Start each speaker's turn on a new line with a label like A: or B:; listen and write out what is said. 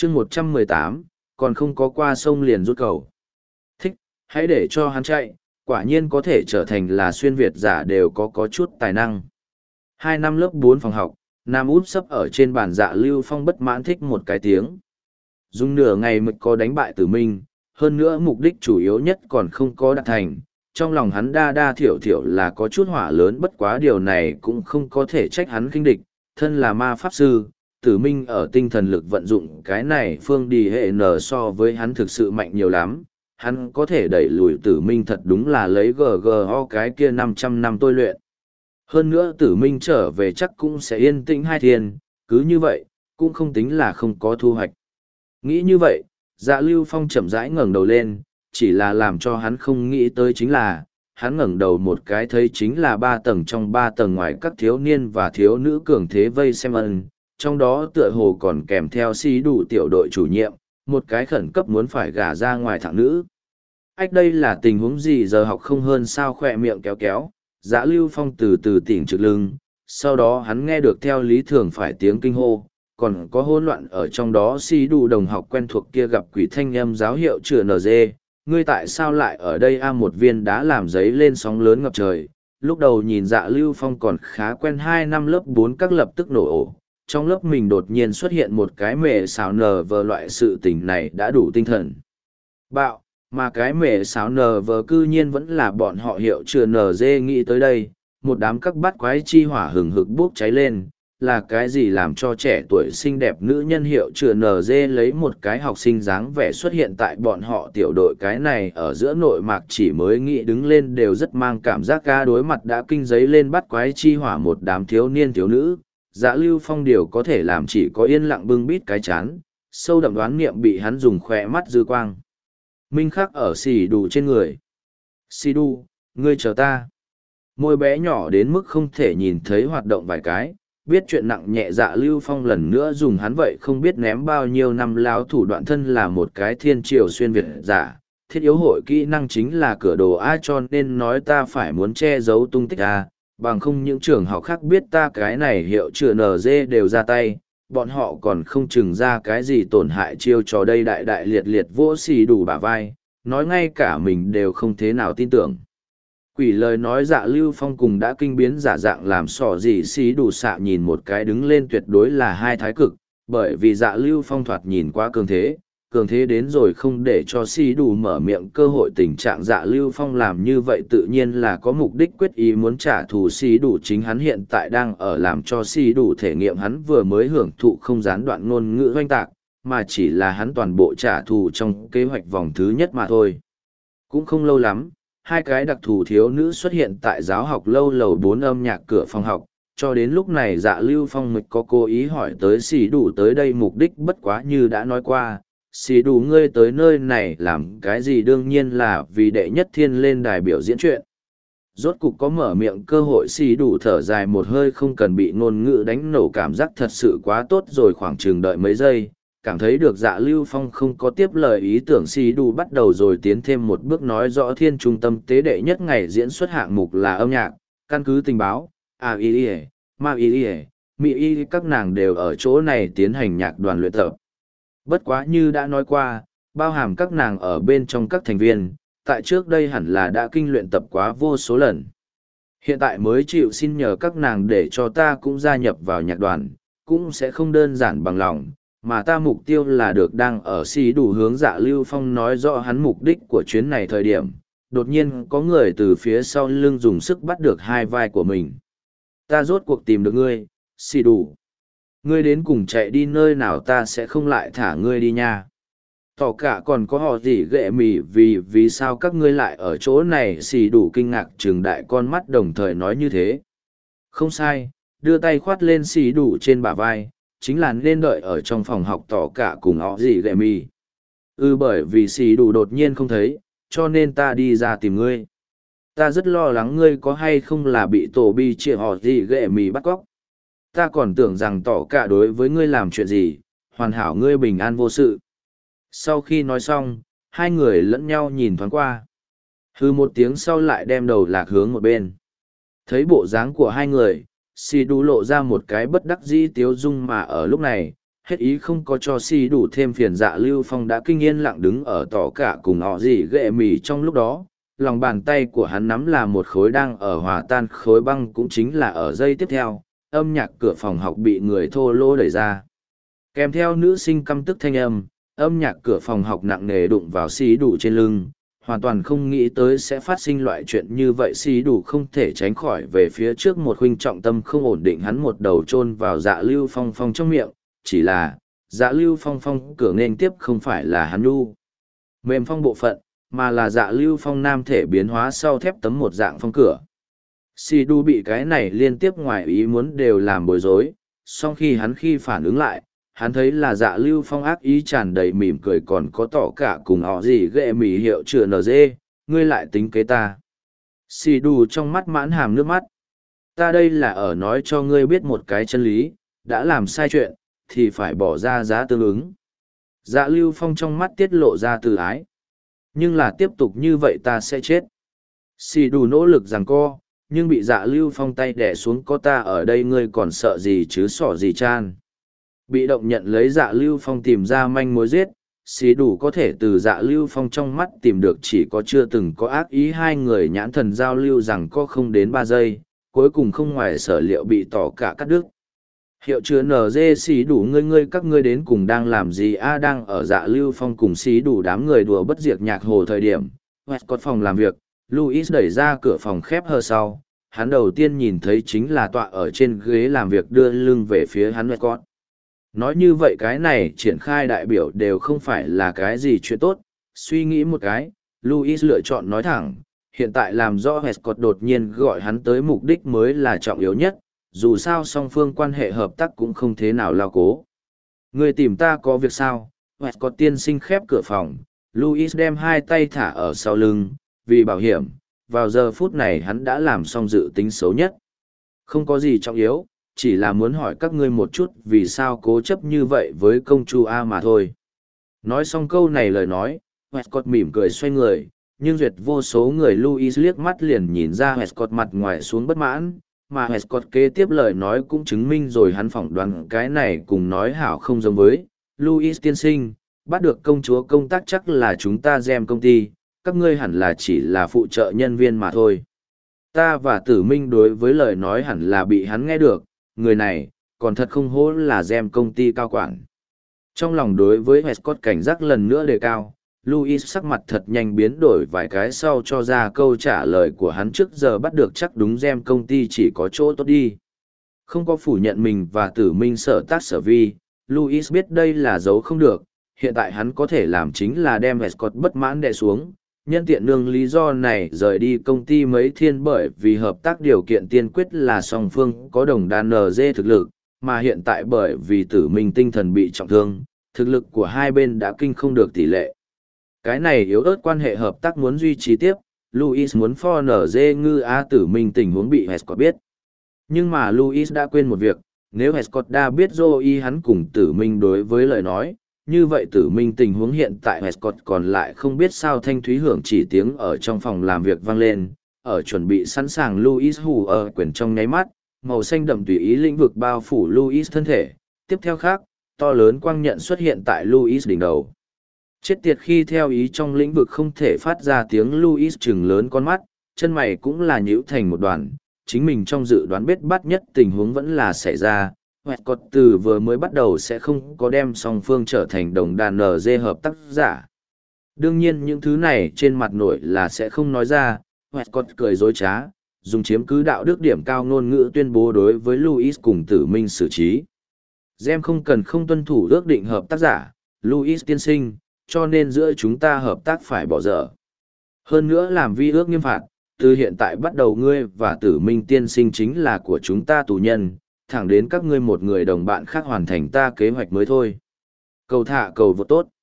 A: chương 118, còn không có qua sông liền rút cầu. Thích, hãy để cho hắn chạy, quả nhiên có thể trở thành là xuyên Việt giả đều có chút tài năng. 2 năm lớp 4 phòng học, Nam út sấp ở trên bàn Dạ Lưu Phong bất mãn thích một cái tiếng. Dùng nửa ngày mới có đánh bại Tử Minh, hơn nữa mục đích chủ yếu nhất còn không có đạt thành. Trong lòng hắn đa thiểu thiểu là có chút hỏa lớn, bất quá điều này cũng không có thể trách hắn khinh địch, thân là ma pháp sư. Tử Minh ở tinh thần lực vận dụng cái này phương đi hệ nở so với hắn thực sự mạnh nhiều lắm, hắn có thể đẩy lùi Tử Minh thật đúng là lấy GGO cái kia 500 năm tôi luyện. Hơn nữa Tử Minh trở về chắc cũng sẽ yên tĩnh 2 thiên, cứ như vậy, cũng không tính là không có thu hoạch. Nghĩ như vậy, Dạ Lưu Phong chậm rãi ngẩng đầu lên, chỉ là làm cho hắn không nghĩ tới chính là, hắn ngẩng đầu một cái thấy chính là 3 tầng trong 3 tầng ngoài các thiếu niên và thiếu nữ cường thế vây xem ân, trong đó tựa hồ còn kèm theo Si đủ tiểu đội chủ nhiệm, một cái khẩn cấp muốn phải gả ra ngoài thẳng nữ. Ách đây là tình huống gì giờ học không hơn sao, khỏe miệng kéo kéo, Dạ Lưu Phong từ từ tỉnh trực lưng, sau đó hắn nghe được theo lý thường phải tiếng kinh hô, còn có hỗn loạn ở trong đó. Si đủ đồng học quen thuộc kia gặp quỷ thanh âm giáo hiệu chữa NG, ngươi tại sao lại ở đây một viên đá làm giấy lên sóng lớn ngập trời. Lúc đầu nhìn Dạ Lưu Phong còn khá quen 2 năm lớp 4 các lập tức nổ ổ, trong lớp mình đột nhiên xuất hiện một cái mẹ xào nờ vờ, loại sự tình này đã đủ tinh thần bạo, mà cái mẹ xáo nờ vờ cư nhiên vẫn là bọn họ hiệu chữa nờ dê. Nghĩ tới đây, một đám các bát quái chi hỏa hừng hực bốc cháy lên, là cái gì làm cho trẻ tuổi xinh đẹp nữ nhân hiệu chữa nờ dê lấy một cái học sinh dáng vẻ xuất hiện tại bọn họ tiểu đội. Cái này ở giữa nội mạc chỉ mới nghĩ đứng lên đều rất mang cảm giác ca, đối mặt đã kinh giấy lên bắt quái chi hỏa một đám thiếu niên thiếu nữ. Dạ Lưu Phong điều có thể làm chỉ có yên lặng bưng bít cái chán, sâu đậm đoán niệm bị hắn dùng khỏe mắt dư quang minh khắc ở xì đủ trên người. Xì đủ, ngươi chờ ta. Môi bé nhỏ đến mức không thể nhìn thấy hoạt động vài cái, biết chuyện nặng nhẹ. Dạ Lưu Phong lần nữa dùng hắn vậy không biết ném bao nhiêu năm lao thủ đoạn, thân là một cái thiên triều xuyên Việt giả, thiết yếu hội kỹ năng chính là cửa đồ A, cho nên nói ta phải muốn che giấu tung tích A, bằng không những trường học khác biết ta cái này hiệu chữa NG đều ra tay, bọn họ còn không chừng ra cái gì tổn hại chiêu trò đây. Đại liệt liệt vỗ xì đủ bả vai, nói ngay cả mình đều không thế nào tin tưởng. Quỷ lời nói. Dạ Lưu Phong cùng đã kinh biến giả dạng làm sỏ gì xì đủ xạ nhìn một cái đứng lên tuyệt đối là hai thái cực, bởi vì Dạ Lưu Phong thoạt nhìn quá cường thế đến rồi không để cho xì đủ mở miệng cơ hội. Tình trạng Dạ Lưu Phong làm như vậy tự nhiên là có mục đích quyết ý muốn trả thù xì đủ, chính hắn hiện tại đang ở làm cho xì đủ thể nghiệm hắn vừa mới hưởng thụ không gián đoạn ngôn ngữ oanh tạc, mà chỉ là hắn toàn bộ trả thù trong kế hoạch vòng thứ nhất mà thôi. Cũng không lâu lắm, 2 cái đặc thù thiếu nữ xuất hiện tại giáo học lâu lầu 4 âm nhạc cửa phòng học. Cho đến lúc này Dạ Lưu Phong mới có cố ý hỏi tới xì đủ tới đây mục đích, bất quá như đã nói qua, xì đủ ngươi tới nơi này làm cái gì, đương nhiên là vì đệ nhất thiên lên đài biểu diễn chuyện. Rốt cục có mở miệng cơ hội. Xì đủ thở dài một hơi, không cần bị ngôn ngữ đánh nổ, cảm giác thật sự quá tốt rồi. Khoảng chừng đợi mấy giây, cảm thấy được Dạ Lưu Phong không có tiếp lời ý tưởng, xì đủ bắt đầu rồi tiến thêm một bước nói rõ thiên trung tâm tế đệ nhất ngày diễn xuất hạng mục là âm nhạc, căn cứ tình báo, ma mỹ các nàng đều ở chỗ này tiến hành nhạc đoàn luyện tập. Bất quá như đã nói qua, bao hàm các nàng ở bên trong các thành viên, tại trước đây hẳn là đã kinh luyện tập quá vô số lần. Hiện tại mới chịu xin nhờ các nàng để cho ta cũng gia nhập vào nhạc đoàn, cũng sẽ không đơn giản bằng lòng, mà ta mục tiêu là được đang ở xì đủ hướng Dạ Lưu Phong nói rõ hắn mục đích của chuyến này thời điểm. Đột nhiên có người từ phía sau lưng dùng sức bắt được 2 vai của mình. Ta rốt cuộc tìm được ngươi, xì đủ. Ngươi đến cùng chạy đi nơi nào, ta sẽ không lại thả ngươi đi nha. Tỏ cả còn có họ gì ghệ mì vì sao các ngươi lại ở chỗ này. Xì đủ kinh ngạc trừng đại con mắt đồng thời nói như thế. Không sai, đưa tay khoát lên xì đủ trên bả vai, chính là nên đợi ở trong phòng học tỏ cả cùng họ gì ghệ mì. Bởi vì xì đủ đột nhiên không thấy, cho nên ta đi ra tìm ngươi. Ta rất lo lắng ngươi có hay không là bị tổ bi chia họ gì ghệ mì bắt cóc. Ta còn tưởng rằng tỏ cả đối với ngươi làm chuyện gì, hoàn hảo ngươi bình an vô sự. Sau khi nói xong, 2 người lẫn nhau nhìn thoáng qua. Hư một tiếng sau lại đem đầu lạc hướng một bên. Thấy bộ dáng của 2 người, xì đủ lộ ra một cái bất đắc dĩ tiếu dung, mà ở lúc này, hết ý không có cho si đủ thêm phiền. Dạ Lưu Phong đã kinh yên lặng đứng ở tỏ cả cùng họ gì ghệ mì trong lúc đó, lòng bàn tay của hắn nắm là một khối đang ở hòa tan khối băng. Cũng chính là ở giây tiếp theo, âm nhạc cửa phòng học bị người thô lỗ đẩy ra. Kèm theo nữ sinh căm tức thanh âm nhạc cửa phòng học nặng nề đụng vào xí đủ trên lưng, hoàn toàn không nghĩ tới sẽ phát sinh loại chuyện như vậy. Xí đủ không thể tránh khỏi về phía trước một huynh trọng tâm không ổn định, hắn một đầu chôn vào Dạ Lưu Phong Phong trong miệng, chỉ là Dạ Lưu Phong Phong cửa nghênh tiếp không phải là hắn nu mềm phong bộ phận, mà là Dạ Lưu Phong nam thể biến hóa sau thép tấm một dạng phong cửa. Xí đủ bị cái này liên tiếp ngoài ý muốn đều làm bối rối, song khi phản ứng lại, hắn thấy là Dạ Lưu Phong ác ý tràn đầy mỉm cười, còn có tỏ cả cùng họ gì ghệ mỉ hiệu chữa NG, ngươi lại tính kế ta. Xì đù trong mắt mãn hàm nước mắt. Ta đây là ở nói cho ngươi biết một cái chân lý, đã làm sai chuyện, thì phải bỏ ra giá tương ứng. Dạ Lưu Phong trong mắt tiết lộ ra từ ái. Nhưng là tiếp tục như vậy ta sẽ chết. Xì đù nỗ lực giằng co, nhưng bị Dạ Lưu Phong tay đẻ xuống. Có ta ở đây ngươi còn sợ gì chứ, sỏ gì chan. Bị động nhận lấy Dạ Lưu Phong tìm ra manh mối giết, xí đủ có thể từ Dạ Lưu Phong trong mắt tìm được chỉ có chưa từng có ác ý. Hai người nhãn thần giao lưu rằng có không đến 3 giây, cuối cùng không ngoài sở liệu bị tỏ cả cắt đứt. Hiệu chứa NG, xí đủ ngươi các ngươi đến cùng đang làm gì a? Đang ở Dạ Lưu Phong cùng xí đủ đám người đùa bất diệt nhạc hồ thời điểm, Westcott phòng làm việc, Louis đẩy ra cửa phòng khép hờ sau, hắn đầu tiên nhìn thấy chính là tọa ở trên ghế làm việc đưa lưng về phía hắn Westcott. Nói như vậy cái này triển khai đại biểu đều không phải là cái gì chuyện tốt. Suy nghĩ một cái, Louis lựa chọn nói thẳng, hiện tại làm rõ Westcott đột nhiên gọi hắn tới mục đích mới là trọng yếu nhất, dù sao song phương quan hệ hợp tác cũng không thế nào lao cố. Người tìm ta có việc sao? Westcott tiên sinh khép cửa phòng, Louis đem hai tay thả ở sau lưng, vì bảo hiểm, vào giờ phút này hắn đã làm xong dự tính xấu nhất. Không có gì trọng yếu, chỉ là muốn hỏi các ngươi một chút vì sao cố chấp như vậy với công chúa A mà thôi. Nói xong câu này lời nói, Westcott mỉm cười xoay người, nhưng duyệt vô số người Louis liếc mắt liền nhìn ra Westcott mặt ngoài xuống bất mãn, mà Westcott kế tiếp lời nói cũng chứng minh rồi hắn phỏng đoán cái này cùng nói hảo không giống với. Louis tiên sinh, bắt được công chúa công tác chắc là chúng ta Gem công ty, các ngươi hẳn là chỉ là phụ trợ nhân viên mà thôi. Ta và Tử Minh đối với lời nói hẳn là bị hắn nghe được, người này, còn thật không hổ là Gem công ty cao quản. Trong lòng đối với Westcott cảnh giác lần nữa đề cao, Louis sắc mặt thật nhanh biến đổi vài cái sau cho ra câu trả lời của hắn trước giờ bắt được chắc đúng Gem công ty chỉ có chỗ tốt đi. Không có phủ nhận mình và Tử Minh sở tác sở vi, Louis biết đây là dấu không được, hiện tại hắn có thể làm chính là đem Westcott bất mãn đè xuống. Nhân tiện nương lý do này rời đi công ty mấy thiên, bởi vì hợp tác điều kiện tiên quyết là song phương có đồng đan NG thực lực, mà hiện tại bởi vì Tử Minh tinh thần bị trọng thương, thực lực của hai bên đã kinh không được tỷ lệ. Cái này yếu ớt quan hệ hợp tác muốn duy trì tiếp, Louis muốn for NG ngư á Tử Minh tình huống bị Westcott biết. Nhưng mà Louis đã quên một việc, nếu Westcott đã biết Joey hắn cùng Tử Minh đối với lời nói, như vậy Tử Minh tình huống hiện tại Westcott còn lại không biết sao. Thanh thúy hưởng chỉ tiếng ở trong phòng làm việc vang lên, ở chuẩn bị sẵn sàng Louis hù ở quyển trong nháy mắt, màu xanh đậm tùy ý lĩnh vực bao phủ Louis thân thể, tiếp theo khác, to lớn quang nhận xuất hiện tại Louis đỉnh đầu. Chết tiệt, khi theo ý trong lĩnh vực không thể phát ra tiếng, Louis trừng lớn con mắt, chân mày cũng là nhíu thành một đoàn, chính mình trong dự đoán bết bát nhất tình huống vẫn là xảy ra. Westcott từ vừa mới bắt đầu sẽ không có đem song phương trở thành đồng đàn NG hợp tác giả. Đương nhiên những thứ này trên mặt nổi là sẽ không nói ra. Westcott cười dối trá, dùng chiếm cứ đạo đức điểm cao ngôn ngữ tuyên bố đối với Louis cùng Tử Minh xử trí. Gem không cần không tuân thủ ước định hợp tác giả, Louis tiên sinh, cho nên giữa chúng ta hợp tác phải bỏ dở. Hơn nữa làm vi ước nghiêm phạt, từ hiện tại bắt đầu ngươi và Tử Minh tiên sinh chính là của chúng ta tù nhân, thẳng đến các ngươi một người đồng bạn khác hoàn thành ta kế hoạch mới thôi. Cầu thả cầu vô tốt.